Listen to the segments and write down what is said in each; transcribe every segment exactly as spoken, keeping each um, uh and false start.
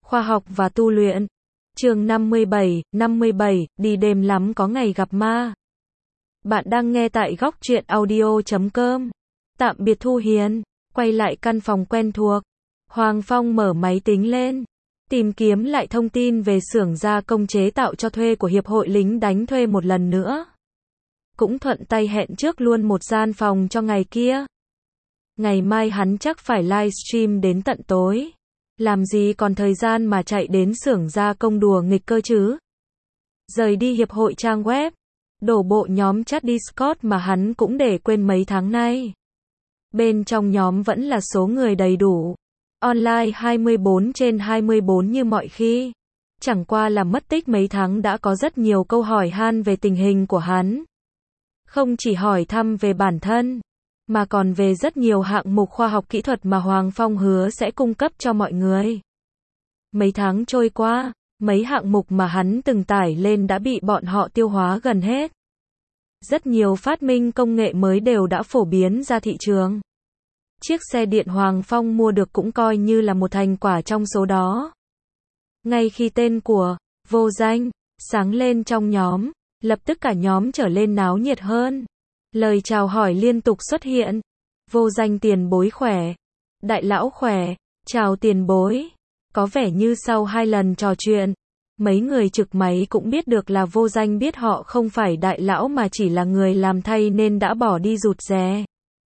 Khoa học và tu luyện. Chương năm mươi bảy, năm mươi bảy, đi đêm lắm có ngày gặp ma. Bạn đang nghe tại góc truyện audio chấm com. Tạm biệt Thu Hiền, quay lại căn phòng quen thuộc. Hoàng Phong mở máy tính lên, tìm kiếm lại thông tin về xưởng gia công chế tạo cho thuê của Hiệp hội lính đánh thuê một lần nữa. Cũng thuận tay hẹn trước luôn một gian phòng cho ngày kia. Ngày mai hắn chắc phải livestream đến tận tối. Làm gì còn thời gian mà chạy đến xưởng gia công đùa nghịch cơ chứ. Rời đi hiệp hội trang web, đổ bộ nhóm chat Discord mà hắn cũng để quên mấy tháng nay. Bên trong nhóm vẫn là số người đầy đủ. Online hai mươi bốn trên hai mươi bốn như mọi khi. Chẳng qua là mất tích mấy tháng đã có rất nhiều câu hỏi han về tình hình của hắn. Không chỉ hỏi thăm về bản thân, mà còn về rất nhiều hạng mục khoa học kỹ thuật mà Hoàng Phong hứa sẽ cung cấp cho mọi người. Mấy tháng trôi qua, mấy hạng mục mà hắn từng tải lên đã bị bọn họ tiêu hóa gần hết. Rất nhiều phát minh công nghệ mới đều đã phổ biến ra thị trường. Chiếc xe điện Hoàng Phong mua được cũng coi như là một thành quả trong số đó. Ngay khi tên của Vô Danh sáng lên trong nhóm, lập tức cả nhóm trở lên náo nhiệt hơn. Lời chào hỏi liên tục xuất hiện. Vô Danh tiền bối khỏe. Đại lão khỏe. Chào tiền bối. Có vẻ như sau hai lần trò chuyện, mấy người trực máy cũng biết được là Vô Danh biết họ không phải đại lão mà chỉ là người làm thay nên đã bỏ đi rụt rè.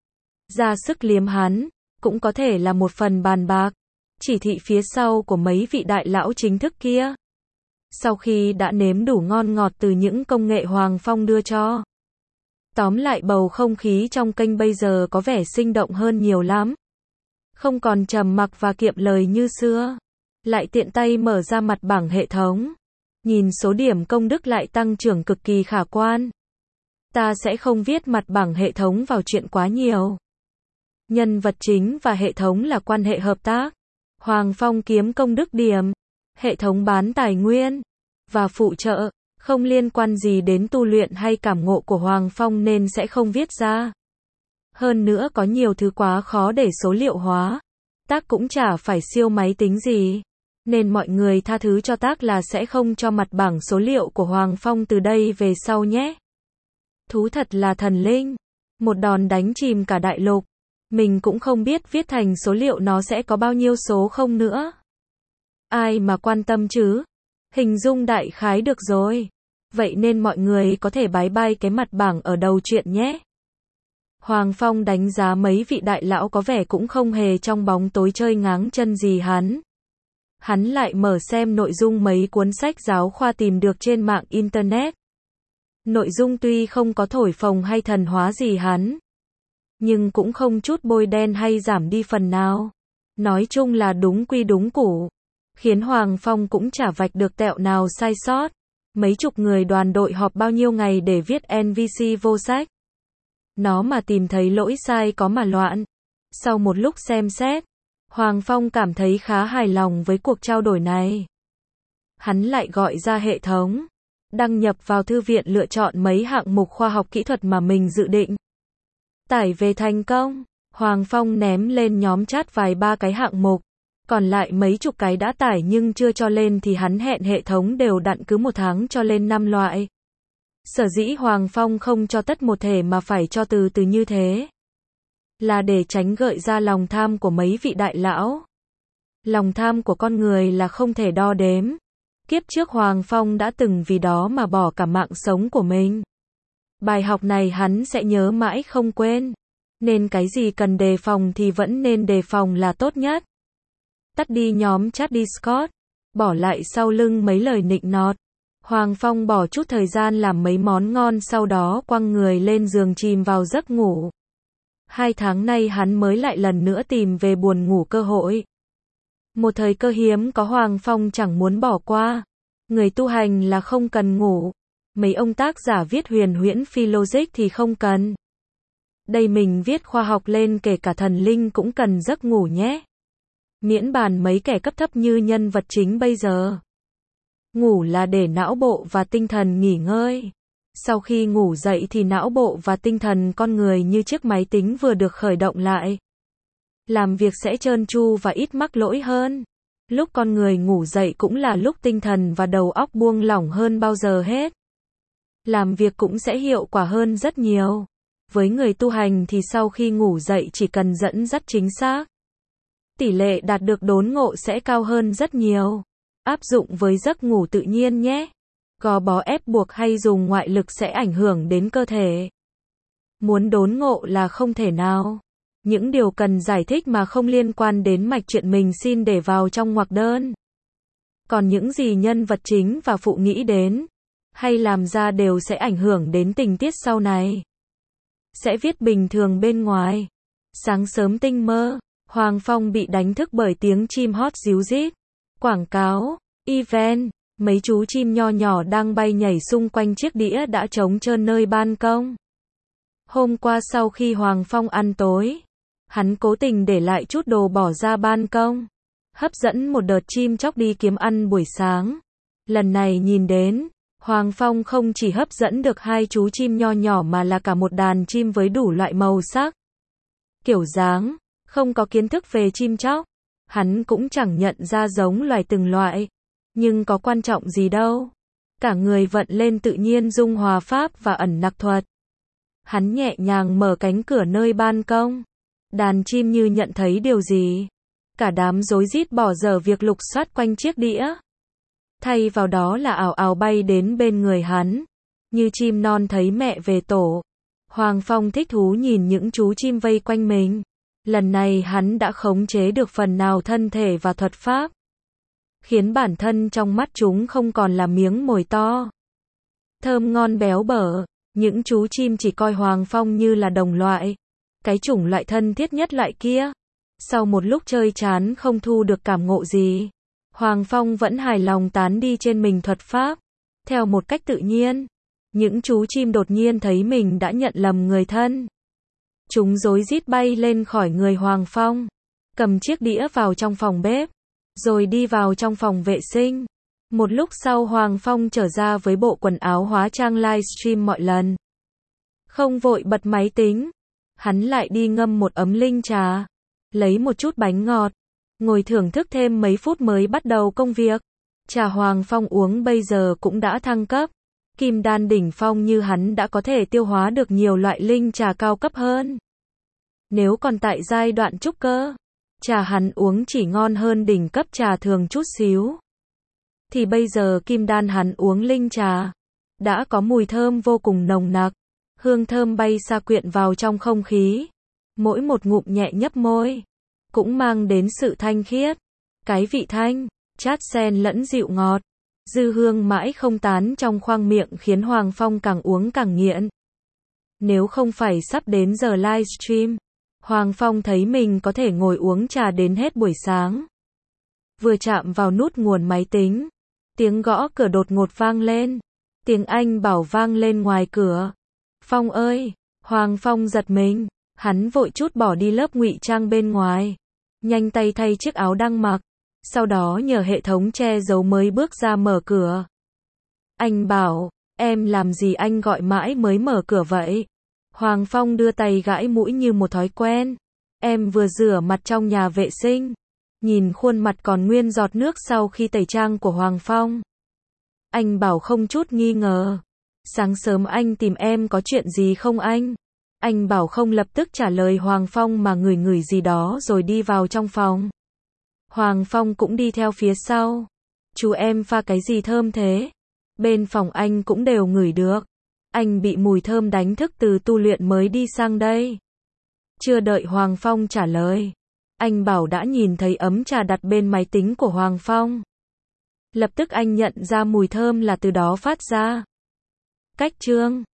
Ra sức liếm hắn, cũng có thể là một phần bàn bạc, chỉ thị phía sau của mấy vị đại lão chính thức kia. Sau khi đã nếm đủ ngon ngọt từ những công nghệ Hoàng Phong đưa cho. Tóm lại bầu không khí trong kênh bây giờ có vẻ sinh động hơn nhiều lắm. Không còn trầm mặc và kiệm lời như xưa. Lại tiện tay mở ra mặt bảng hệ thống. Nhìn số điểm công đức lại tăng trưởng cực kỳ khả quan. Ta sẽ không viết mặt bảng hệ thống vào chuyện quá nhiều. Nhân vật chính và hệ thống là quan hệ hợp tác. Hoàng Phong kiếm công đức điểm. Hệ thống bán tài nguyên và phụ trợ. Không liên quan gì đến tu luyện hay cảm ngộ của Hoàng Phong nên sẽ không viết ra. Hơn nữa có nhiều thứ quá khó để số liệu hóa. Tác cũng chả phải siêu máy tính gì. Nên mọi người tha thứ cho Tác là sẽ không cho mặt bảng số liệu của Hoàng Phong từ đây về sau nhé. Thú thật là thần linh. Một đòn đánh chìm cả đại lục. Mình cũng không biết viết thành số liệu nó sẽ có bao nhiêu số không nữa. Ai mà quan tâm chứ? Hình dung đại khái được rồi. Vậy nên mọi người có thể bái bai cái mặt bảng ở đầu chuyện nhé. Hoàng Phong đánh giá mấy vị đại lão có vẻ cũng không hề trong bóng tối chơi ngáng chân gì hắn. Hắn lại mở xem nội dung mấy cuốn sách giáo khoa tìm được trên mạng Internet. Nội dung tuy không có thổi phồng hay thần hóa gì hắn, nhưng cũng không chút bôi đen hay giảm đi phần nào. Nói chung là đúng quy đúng củ. Khiến Hoàng Phong cũng chả vạch được tẹo nào sai sót. Mấy chục người đoàn đội họp bao nhiêu ngày để viết en vê xê vô sách. Nó mà tìm thấy lỗi sai có mà loạn. Sau một lúc xem xét, Hoàng Phong cảm thấy khá hài lòng với cuộc trao đổi này. Hắn lại gọi ra hệ thống, đăng nhập vào thư viện lựa chọn mấy hạng mục khoa học kỹ thuật mà mình dự định. Tải về thành công, Hoàng Phong ném lên nhóm chat vài ba cái hạng mục. Còn lại mấy chục cái đã tải nhưng chưa cho lên thì hắn hẹn hệ thống đều đặn cứ một tháng cho lên năm loại. Sở dĩ Hoàng Phong không cho tất một thể mà phải cho từ từ như thế, là để tránh gợi ra lòng tham của mấy vị đại lão. Lòng tham của con người là không thể đo đếm. Kiếp trước Hoàng Phong đã từng vì đó mà bỏ cả mạng sống của mình. Bài học này hắn sẽ nhớ mãi không quên. Nên cái gì cần đề phòng thì vẫn nên đề phòng là tốt nhất. Tắt đi nhóm chat Discord, bỏ lại sau lưng mấy lời nịnh nọt. Hoàng Phong bỏ chút thời gian làm mấy món ngon sau đó quăng người lên giường chìm vào giấc ngủ. Hai tháng nay hắn mới lại lần nữa tìm về buồn ngủ cơ hội. Một thời cơ hiếm có Hoàng Phong chẳng muốn bỏ qua. Người tu hành là không cần ngủ. Mấy ông tác giả viết huyền huyễn phi logic thì không cần. Đây mình viết khoa học lên kể cả thần linh cũng cần giấc ngủ nhé. Miễn bàn mấy kẻ cấp thấp như nhân vật chính bây giờ. Ngủ là để não bộ và tinh thần nghỉ ngơi. Sau khi ngủ dậy thì não bộ và tinh thần con người như chiếc máy tính vừa được khởi động lại. Làm việc sẽ trơn tru và ít mắc lỗi hơn. Lúc con người ngủ dậy cũng là lúc tinh thần và đầu óc buông lỏng hơn bao giờ hết. Làm việc cũng sẽ hiệu quả hơn rất nhiều. Với người tu hành thì sau khi ngủ dậy chỉ cần dẫn dắt chính xác, tỷ lệ đạt được đốn ngộ sẽ cao hơn rất nhiều. Áp dụng với giấc ngủ tự nhiên nhé. Gò bó ép buộc hay dùng ngoại lực sẽ ảnh hưởng đến cơ thể. Muốn đốn ngộ là không thể nào. Những điều cần giải thích mà không liên quan đến mạch truyện mình xin để vào trong ngoặc đơn. Còn những gì nhân vật chính và phụ nghĩ đến, hay làm ra đều sẽ ảnh hưởng đến tình tiết sau này. Sẽ viết bình thường bên ngoài. Sáng sớm tinh mơ, Hoàng Phong bị đánh thức bởi tiếng chim hót ríu rít. Quảng cáo, event, mấy chú chim nho nhỏ đang bay nhảy xung quanh chiếc đĩa đã trống trơn nơi ban công. Hôm qua sau khi Hoàng Phong ăn tối, hắn cố tình để lại chút đồ bỏ ra ban công, hấp dẫn một đợt chim chóc đi kiếm ăn buổi sáng. Lần này nhìn đến, Hoàng Phong không chỉ hấp dẫn được hai chú chim nho nhỏ mà là cả một đàn chim với đủ loại màu sắc, kiểu dáng. Không có kiến thức về chim chóc, hắn cũng chẳng nhận ra giống loài từng loại. Nhưng có quan trọng gì đâu. Cả người vận lên tự nhiên dung hòa pháp và ẩn nặc thuật. Hắn nhẹ nhàng mở cánh cửa nơi ban công. Đàn chim như nhận thấy điều gì. Cả đám rối rít bỏ dở việc lục soát quanh chiếc đĩa. Thay vào đó là ảo ảo bay đến bên người hắn. Như chim non thấy mẹ về tổ. Hoàng Phong thích thú nhìn những chú chim vây quanh mình. Lần này hắn đã khống chế được phần nào thân thể và thuật pháp, khiến bản thân trong mắt chúng không còn là miếng mồi to, thơm ngon béo bở. Những chú chim chỉ coi Hoàng Phong như là đồng loại, cái chủng loại thân thiết nhất loại kia. Sau một lúc chơi chán không thu được cảm ngộ gì, Hoàng Phong vẫn hài lòng tán đi trên mình thuật pháp, theo một cách tự nhiên. Những chú chim đột nhiên thấy mình đã nhận lầm người thân. Chúng rối rít bay lên khỏi người Hoàng Phong, cầm chiếc đĩa vào trong phòng bếp, rồi đi vào trong phòng vệ sinh. Một lúc sau Hoàng Phong trở ra với bộ quần áo hóa trang livestream mọi lần. Không vội bật máy tính, hắn lại đi ngâm một ấm linh trà, lấy một chút bánh ngọt, ngồi thưởng thức thêm mấy phút mới bắt đầu công việc. Trà Hoàng Phong uống bây giờ cũng đã thăng cấp. Kim đan đỉnh phong như hắn đã có thể tiêu hóa được nhiều loại linh trà cao cấp hơn. Nếu còn tại giai đoạn trúc cơ, trà hắn uống chỉ ngon hơn đỉnh cấp trà thường chút xíu. Thì bây giờ kim đan hắn uống linh trà, đã có mùi thơm vô cùng nồng nặc, hương thơm bay xa quyện vào trong không khí. Mỗi một ngụm nhẹ nhấp môi, cũng mang đến sự thanh khiết. Cái vị thanh, chát xen lẫn dịu ngọt. Dư hương mãi không tán trong khoang miệng khiến Hoàng Phong càng uống càng nghiện. Nếu không phải sắp đến giờ livestream, Hoàng Phong thấy mình có thể ngồi uống trà đến hết buổi sáng. Vừa chạm vào nút nguồn máy tính, tiếng gõ cửa đột ngột vang lên. Tiếng Anh bảo vang lên ngoài cửa. Phong ơi! Hoàng Phong giật mình, hắn vội chút bỏ đi lớp ngụy trang bên ngoài, nhanh tay thay chiếc áo đang mặc. Sau đó nhờ hệ thống che giấu mới bước ra mở cửa. Anh bảo, em làm gì anh gọi mãi mới mở cửa vậy? Hoàng Phong đưa tay gãi mũi như một thói quen. Em vừa rửa mặt trong nhà vệ sinh. Nhìn khuôn mặt còn nguyên giọt nước sau khi tẩy trang của Hoàng Phong. Anh bảo không chút nghi ngờ. Sáng sớm anh tìm em có chuyện gì không anh? Anh bảo không lập tức trả lời Hoàng Phong mà ngửi ngửi gì đó rồi đi vào trong phòng. Hoàng Phong cũng đi theo phía sau. Chú em pha cái gì thơm thế? Bên phòng anh cũng đều ngửi được. Anh bị mùi thơm đánh thức từ tu luyện mới đi sang đây. Chưa đợi Hoàng Phong trả lời, anh bảo đã nhìn thấy ấm trà đặt bên máy tính của Hoàng Phong. Lập tức anh nhận ra mùi thơm là từ đó phát ra. Cách chương